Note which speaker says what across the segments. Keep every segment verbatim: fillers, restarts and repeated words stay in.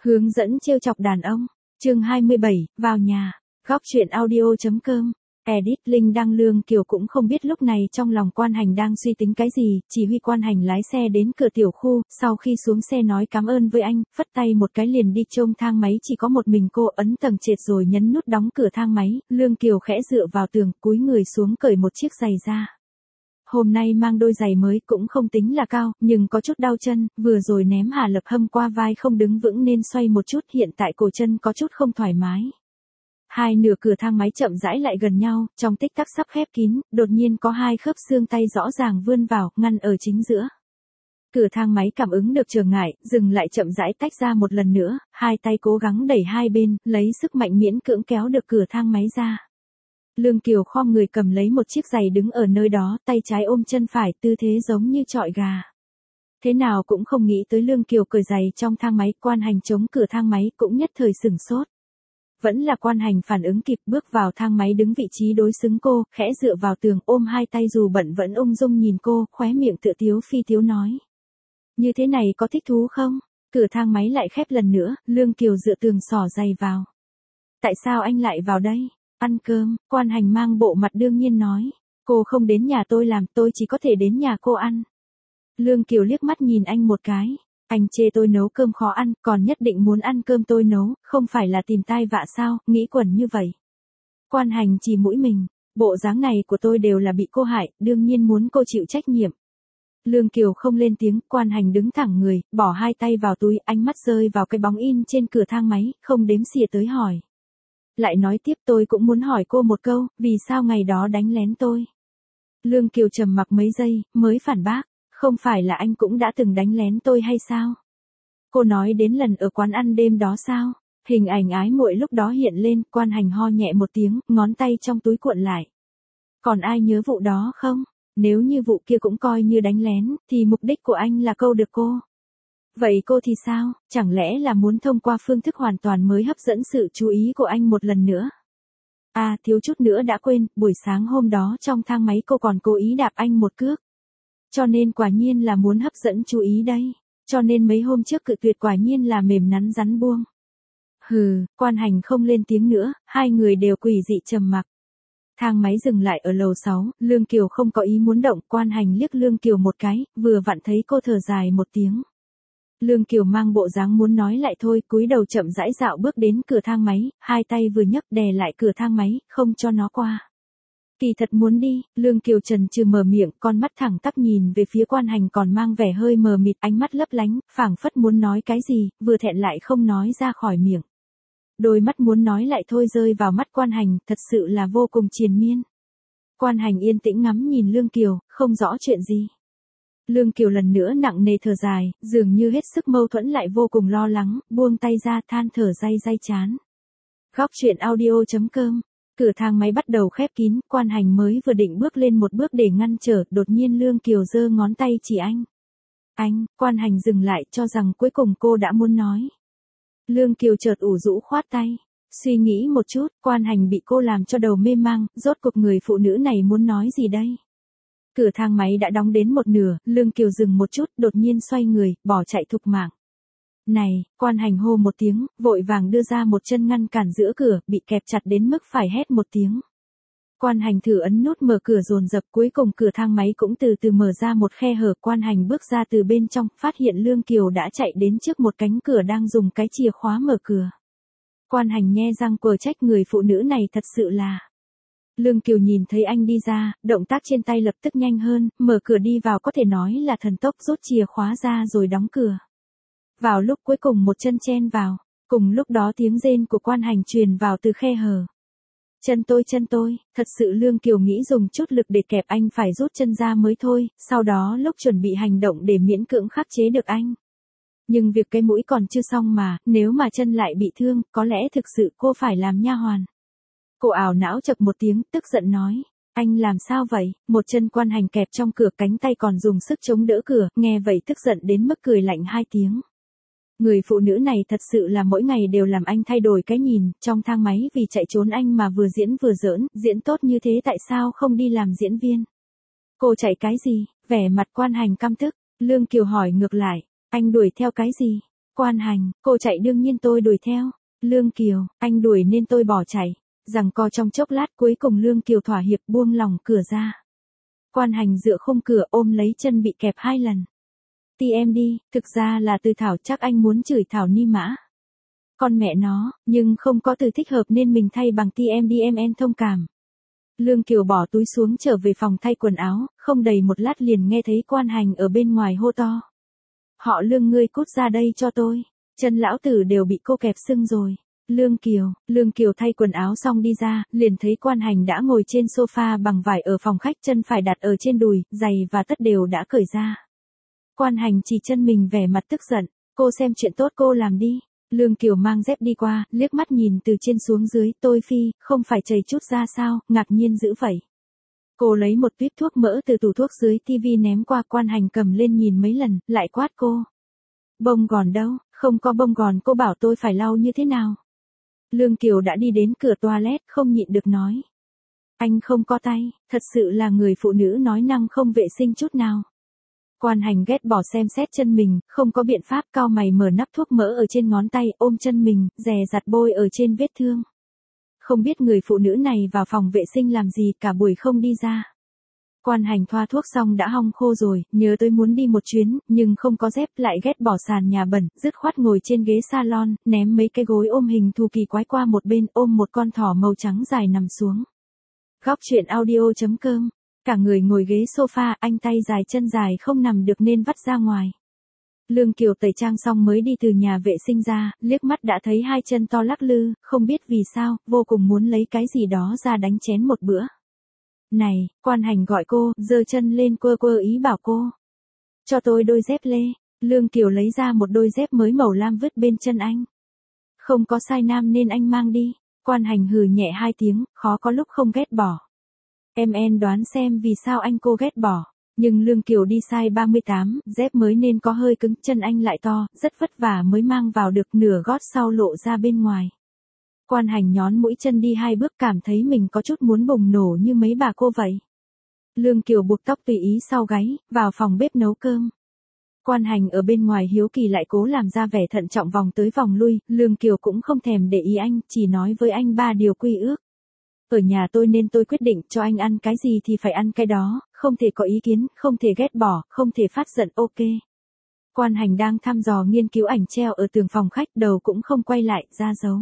Speaker 1: Hướng dẫn trêu chọc đàn ông. Chương hai mươi bảy, vào nhà. Góc truyện audio.com. Edit Linh đăng. Lương Kiều cũng không biết lúc này trong lòng Quan Hành đang suy tính cái gì, chỉ huy Quan Hành lái xe đến cửa tiểu khu, sau khi xuống xe nói cảm ơn với anh, phất tay một cái liền đi trông thang máy chỉ có một mình cô, ấn tầng trệt rồi nhấn nút đóng cửa thang máy. Lương Kiều khẽ dựa vào tường, cúi người xuống cởi một chiếc giày ra. Hôm nay mang đôi giày mới cũng không tính là cao, nhưng có chút đau chân, vừa rồi ném Hà Lập Hâm qua vai không đứng vững nên xoay một chút, hiện tại cổ chân có chút không thoải mái. Hai nửa cửa thang máy chậm rãi lại gần nhau, trong tích tắc sắp khép kín, đột nhiên có hai khớp xương tay rõ ràng vươn vào, ngăn ở chính giữa. Cửa thang máy cảm ứng được trở ngại, dừng lại chậm rãi tách ra một lần nữa, hai tay cố gắng đẩy hai bên, lấy sức mạnh miễn cưỡng kéo được cửa thang máy ra. Lương Kiều khom người cầm lấy một chiếc giày đứng ở nơi đó, tay trái ôm chân phải, tư thế giống như chọi gà. Thế nào cũng không nghĩ tới Lương Kiều cởi giày trong thang máy, Quan Hành chống cửa thang máy cũng nhất thời sửng sốt. Vẫn là Quan Hành phản ứng kịp, bước vào thang máy đứng vị trí đối xứng cô, khẽ dựa vào tường, ôm hai tay dù bận vẫn ung dung nhìn cô, khóe miệng tựa tiếu phi tiếu nói. Như thế này có thích thú không? Cửa thang máy lại khép lần nữa, Lương Kiều dựa tường xỏ giày vào. Tại sao anh lại vào đây? Ăn cơm. Quan Hành mang bộ mặt đương nhiên nói. Cô không đến nhà tôi làm, tôi chỉ có thể đến nhà cô ăn. Lương Kiều liếc mắt nhìn anh một cái. Anh chê tôi nấu cơm khó ăn, còn nhất định muốn ăn cơm tôi nấu, không phải là tìm tai vạ sao, nghĩ quẩn như vậy. Quan Hành chỉ mũi mình. Bộ dáng này của tôi đều là bị cô hại, đương nhiên muốn cô chịu trách nhiệm. Lương Kiều không lên tiếng, Quan Hành đứng thẳng người, bỏ hai tay vào túi, ánh mắt rơi vào cái bóng in trên cửa thang máy, không đếm xỉa tới hỏi. Lại nói tiếp, tôi cũng muốn hỏi cô một câu, vì sao ngày đó đánh lén tôi? Lương Kiều trầm mặc mấy giây, mới phản bác, không phải là anh cũng đã từng đánh lén tôi hay sao? Cô nói đến lần ở quán ăn đêm đó sao? Hình ảnh ái muội lúc đó hiện lên, Quan Hành ho nhẹ một tiếng, ngón tay trong túi cuộn lại. Còn ai nhớ vụ đó không? Nếu như vụ kia cũng coi như đánh lén, thì mục đích của anh là câu được cô. Vậy cô thì sao, chẳng lẽ là muốn thông qua phương thức hoàn toàn mới hấp dẫn sự chú ý của anh một lần nữa? À, thiếu chút nữa đã quên, buổi sáng hôm đó trong thang máy cô còn cố ý đạp anh một cước. Cho nên quả nhiên là muốn hấp dẫn chú ý đây. Cho nên mấy hôm trước cự tuyệt quả nhiên là mềm nắn rắn buông. Hừ, Quan Hành không lên tiếng nữa, hai người đều quỷ dị trầm mặc. Thang máy dừng lại ở lầu sáu, Lương Kiều không có ý muốn động, Quan Hành liếc Lương Kiều một cái, vừa vặn thấy cô thở dài một tiếng. Lương Kiều mang bộ dáng muốn nói lại thôi, cúi đầu chậm rãi dạo bước đến cửa thang máy, hai tay vừa nhấc đè lại cửa thang máy, không cho nó qua. Kỳ thật muốn đi, Lương Kiều trần trừ mở miệng, con mắt thẳng tắp nhìn về phía Quan Hành còn mang vẻ hơi mờ mịt, ánh mắt lấp lánh, phảng phất muốn nói cái gì, vừa thẹn lại không nói ra khỏi miệng. Đôi mắt muốn nói lại thôi rơi vào mắt Quan Hành, thật sự là vô cùng triền miên. Quan Hành yên tĩnh ngắm nhìn Lương Kiều, không rõ chuyện gì. Lương Kiều lần nữa nặng nề thở dài, dường như hết sức mâu thuẫn lại vô cùng lo lắng, buông tay ra than thở day day chán. Góc truyện audio.com. Cửa thang máy bắt đầu khép kín, Quan Hành mới vừa định bước lên một bước để ngăn trở, đột nhiên Lương Kiều giơ ngón tay chỉ anh. Anh, Quan Hành dừng lại, cho rằng cuối cùng cô đã muốn nói. Lương Kiều chợt ủ rũ khoát tay. Suy nghĩ một chút, Quan Hành bị cô làm cho đầu mê mang, rốt cuộc người phụ nữ này muốn nói gì đây? Cửa thang máy đã đóng đến một nửa, Lương Kiều dừng một chút, đột nhiên xoay người, bỏ chạy thục mạng. Này, Quan Hành hô một tiếng, vội vàng đưa ra một chân ngăn cản giữa cửa, bị kẹp chặt đến mức phải hét một tiếng. Quan Hành thử ấn nút mở cửa dồn dập, cuối cùng cửa thang máy cũng từ từ mở ra một khe hở, Quan Hành bước ra từ bên trong, phát hiện Lương Kiều đã chạy đến trước một cánh cửa đang dùng cái chìa khóa mở cửa. Quan Hành nhe răng quờ trách người phụ nữ này thật sự là. Lương Kiều nhìn thấy anh đi ra, động tác trên tay lập tức nhanh hơn, mở cửa đi vào có thể nói là thần tốc, rút chìa khóa ra rồi đóng cửa. Vào lúc cuối cùng một chân chen vào, cùng lúc đó tiếng rên của Quan Hành truyền vào từ khe hở. Chân tôi chân tôi, thật sự Lương Kiều nghĩ dùng chút lực để kẹp anh phải rút chân ra mới thôi, sau đó lúc chuẩn bị hành động để miễn cưỡng khắc chế được anh. Nhưng việc cái mũi còn chưa xong mà, nếu mà chân lại bị thương, có lẽ thực sự cô phải làm nha hoàn. Cô ảo não chập một tiếng, tức giận nói. Anh làm sao vậy? Một chân Quan Hành kẹp trong cửa, cánh tay còn dùng sức chống đỡ cửa, nghe vậy tức giận đến mức cười lạnh hai tiếng. Người phụ nữ này thật sự là mỗi ngày đều làm anh thay đổi cái nhìn, trong thang máy vì chạy trốn anh mà vừa diễn vừa giỡn, diễn tốt như thế tại sao không đi làm diễn viên? Cô chạy cái gì? Vẻ mặt Quan Hành căm tức, Lương Kiều hỏi ngược lại, anh đuổi theo cái gì? Quan Hành, cô chạy đương nhiên tôi đuổi theo. Lương Kiều, anh đuổi nên tôi bỏ chạy. Giằng co trong chốc lát cuối cùng Lương Kiều thỏa hiệp buông lỏng cửa ra. Quan Hành dựa khung cửa ôm lấy chân bị kẹp hai lần. Ti em đi, thực ra là từ Thảo, chắc anh muốn chửi Thảo ni mã. Con mẹ nó, nhưng không có từ thích hợp nên mình thay bằng ti em đi em en thông cảm. Lương Kiều bỏ túi xuống trở về phòng thay quần áo, không đầy một lát liền nghe thấy Quan Hành ở bên ngoài hô to. Họ Lương, ngươi cút ra đây cho tôi, chân lão tử đều bị cô kẹp sưng rồi. Lương Kiều, Lương Kiều thay quần áo xong đi ra, liền thấy Quan Hành đã ngồi trên sofa bằng vải ở phòng khách, chân phải đặt ở trên đùi, giày và tất đều đã cởi ra. Quan Hành chỉ chân mình vẻ mặt tức giận, cô xem chuyện tốt cô làm đi. Lương Kiều mang dép đi qua, liếc mắt nhìn từ trên xuống dưới, tôi phi, không phải chảy chút ra sao, ngạc nhiên dữ vậy. Cô lấy một tuyếp thuốc mỡ từ tủ thuốc dưới tivi ném qua. Quan Hành cầm lên nhìn mấy lần, lại quát cô. Bông gòn đâu, không có bông gòn, cô bảo tôi phải lau như thế nào. Lương Kiều đã đi đến cửa toilet, không nhịn được nói. Anh không có tay, thật sự là người phụ nữ nói năng không vệ sinh chút nào. Quan Hành ghét bỏ xem xét chân mình, không có biện pháp, cau mày mở nắp thuốc mỡ ở trên ngón tay, ôm chân mình, dè dặt bôi ở trên vết thương. Không biết người phụ nữ này vào phòng vệ sinh làm gì, cả buổi không đi ra. Quan Hành thoa thuốc xong đã hong khô rồi, nhớ tới muốn đi một chuyến, nhưng không có dép, lại ghét bỏ sàn nhà bẩn, dứt khoát ngồi trên ghế salon, ném mấy cái gối ôm hình thù kỳ quái qua một bên, ôm một con thỏ màu trắng dài nằm xuống. Góc truyện audio chấm com. Cả người ngồi ghế sofa, anh tay dài chân dài không nằm được nên vắt ra ngoài. Lương Kiều tẩy trang xong mới đi từ nhà vệ sinh ra, liếc mắt đã thấy hai chân to lắc lư, không biết vì sao, vô cùng muốn lấy cái gì đó ra đánh chén một bữa. Này, Quan Hành gọi cô, giơ chân lên quơ quơ ý bảo cô. Cho tôi đôi dép lê. Lương Kiều lấy ra một đôi dép mới màu lam vứt bên chân anh. Không có size nam nên anh mang đi. Quan Hành hừ nhẹ hai tiếng, khó có lúc không ghét bỏ. Em en đoán xem vì sao anh cô ghét bỏ. Nhưng Lương Kiều đi size ba mươi tám, dép mới nên có hơi cứng, chân anh lại to, rất vất vả mới mang vào được, nửa gót sau lộ ra bên ngoài. Quan Hành nhón mũi chân đi hai bước, cảm thấy mình có chút muốn bùng nổ như mấy bà cô vậy. Lương Kiều buộc tóc tùy ý sau gáy, vào phòng bếp nấu cơm. Quan Hành ở bên ngoài hiếu kỳ lại cố làm ra vẻ thận trọng vòng tới vòng lui, Lương Kiều cũng không thèm để ý anh, chỉ nói với anh ba điều quy ước. Ở nhà tôi nên tôi quyết định, cho anh ăn cái gì thì phải ăn cái đó, không thể có ý kiến, không thể ghét bỏ, không thể phát giận, ok. Quan Hành đang thăm dò nghiên cứu ảnh treo ở tường phòng khách, đầu cũng không quay lại, ra dấu.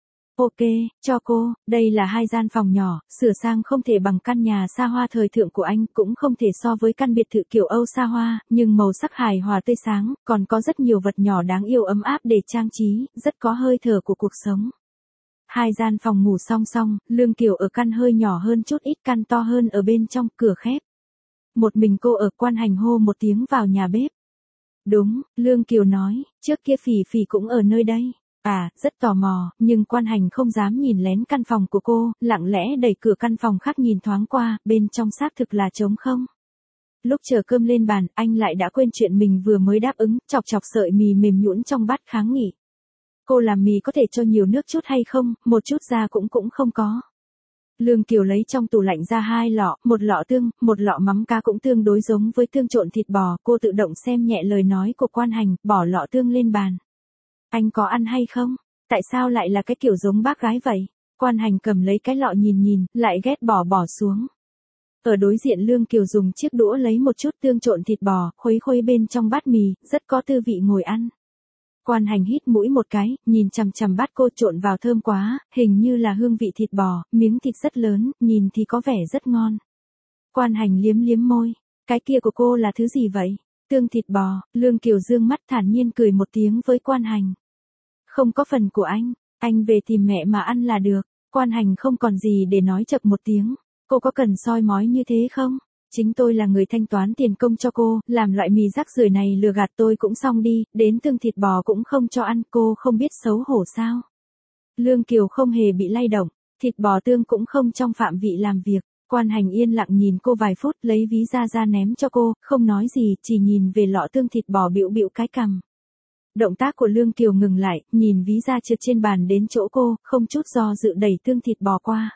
Speaker 1: Ok, cho cô, đây là hai gian phòng nhỏ, sửa sang không thể bằng căn nhà xa hoa thời thượng của anh, cũng không thể so với căn biệt thự kiểu Âu xa hoa, nhưng màu sắc hài hòa tươi sáng, còn có rất nhiều vật nhỏ đáng yêu ấm áp để trang trí, rất có hơi thở của cuộc sống. Hai gian phòng ngủ song song, Lương Kiều ở căn hơi nhỏ hơn chút ít, căn to hơn ở bên trong, cửa khép. Một mình cô ở. Quan Hành hô một tiếng vào nhà bếp. Đúng, Lương Kiều nói, trước kia Phỉ Phỉ cũng ở nơi đây. À, rất tò mò, nhưng Quan Hành không dám nhìn lén căn phòng của cô, lặng lẽ đẩy cửa căn phòng khác nhìn thoáng qua, bên trong xác thực là trống không. Lúc chờ cơm lên bàn, anh lại đã quên chuyện mình vừa mới đáp ứng, chọc chọc sợi mì mềm nhũn trong bát kháng nghị. Cô làm mì có thể cho nhiều nước chút hay không, một chút ra cũng cũng không có. Lương Kiều lấy trong tủ lạnh ra hai lọ, một lọ tương, một lọ mắm cá cũng tương đối giống với tương trộn thịt bò, cô tự động xem nhẹ lời nói của Quan Hành, bỏ lọ tương lên bàn. Anh có ăn hay không? Tại sao lại là cái kiểu giống bác gái vậy? Quan Hành cầm lấy cái lọ nhìn nhìn, lại ghét bỏ bỏ xuống. Ở đối diện Lương Kiều dùng chiếc đũa lấy một chút tương trộn thịt bò, khuấy khuấy bên trong bát mì, rất có tư vị ngồi ăn. Quan Hành hít mũi một cái, nhìn chằm chằm bát cô, trộn vào thơm quá, hình như là hương vị thịt bò, miếng thịt rất lớn, nhìn thì có vẻ rất ngon. Quan Hành liếm liếm môi, cái kia của cô là thứ gì vậy? Tương thịt bò. Lương Kiều dương mắt thản nhiên cười một tiếng với Quan Hành. Không có phần của anh, anh về tìm mẹ mà ăn là được. Quan Hành không còn gì để nói, chập một tiếng. Cô có cần soi mói như thế không? Chính tôi là người thanh toán tiền công cho cô, làm loại mì rác rưởi này lừa gạt tôi cũng xong đi, đến tương thịt bò cũng không cho ăn, cô không biết xấu hổ sao? Lương Kiều không hề bị lay động, thịt bò tương cũng không trong phạm vị làm việc. Quan Hành yên lặng nhìn cô vài phút, lấy ví ra ra ném cho cô, không nói gì, chỉ nhìn về lọ tương thịt bò, bĩu bĩu cái cằm. Động tác của Lương Kiều ngừng lại, nhìn ví ra trượt trên bàn đến chỗ cô, không chút do dự đẩy tương thịt bò qua.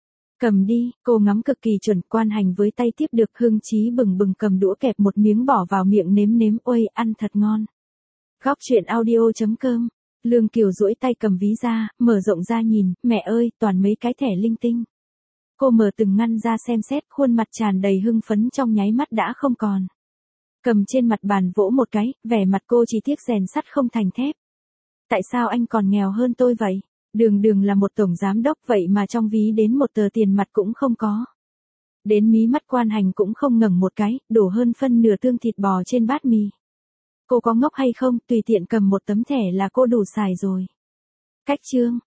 Speaker 1: Cầm đi, cô ngắm cực kỳ chuẩn. Quan Hành với tay tiếp được, hưng chí bừng bừng cầm đũa kẹp một miếng bỏ vào miệng nếm nếm, ôi, ăn thật ngon. Góc chuyện audio.com. Lương Kiều duỗi tay cầm ví ra, mở rộng ra nhìn, mẹ ơi, toàn mấy cái thẻ linh tinh. Cô mở từng ngăn ra xem xét, khuôn mặt tràn đầy hưng phấn trong nháy mắt đã không còn. Cầm trên mặt bàn vỗ một cái, vẻ mặt cô chỉ tiếc rèn sắt không thành thép. Tại sao anh còn nghèo hơn tôi vậy? Đường đường là một tổng giám đốc vậy mà trong ví đến một tờ tiền mặt cũng không có. Đến mí mắt Quan Hành cũng không ngẩng một cái, đổ hơn phân nửa tương thịt bò trên bát mì. Cô có ngốc hay không, tùy tiện cầm một tấm thẻ là cô đủ xài rồi. Cách chương.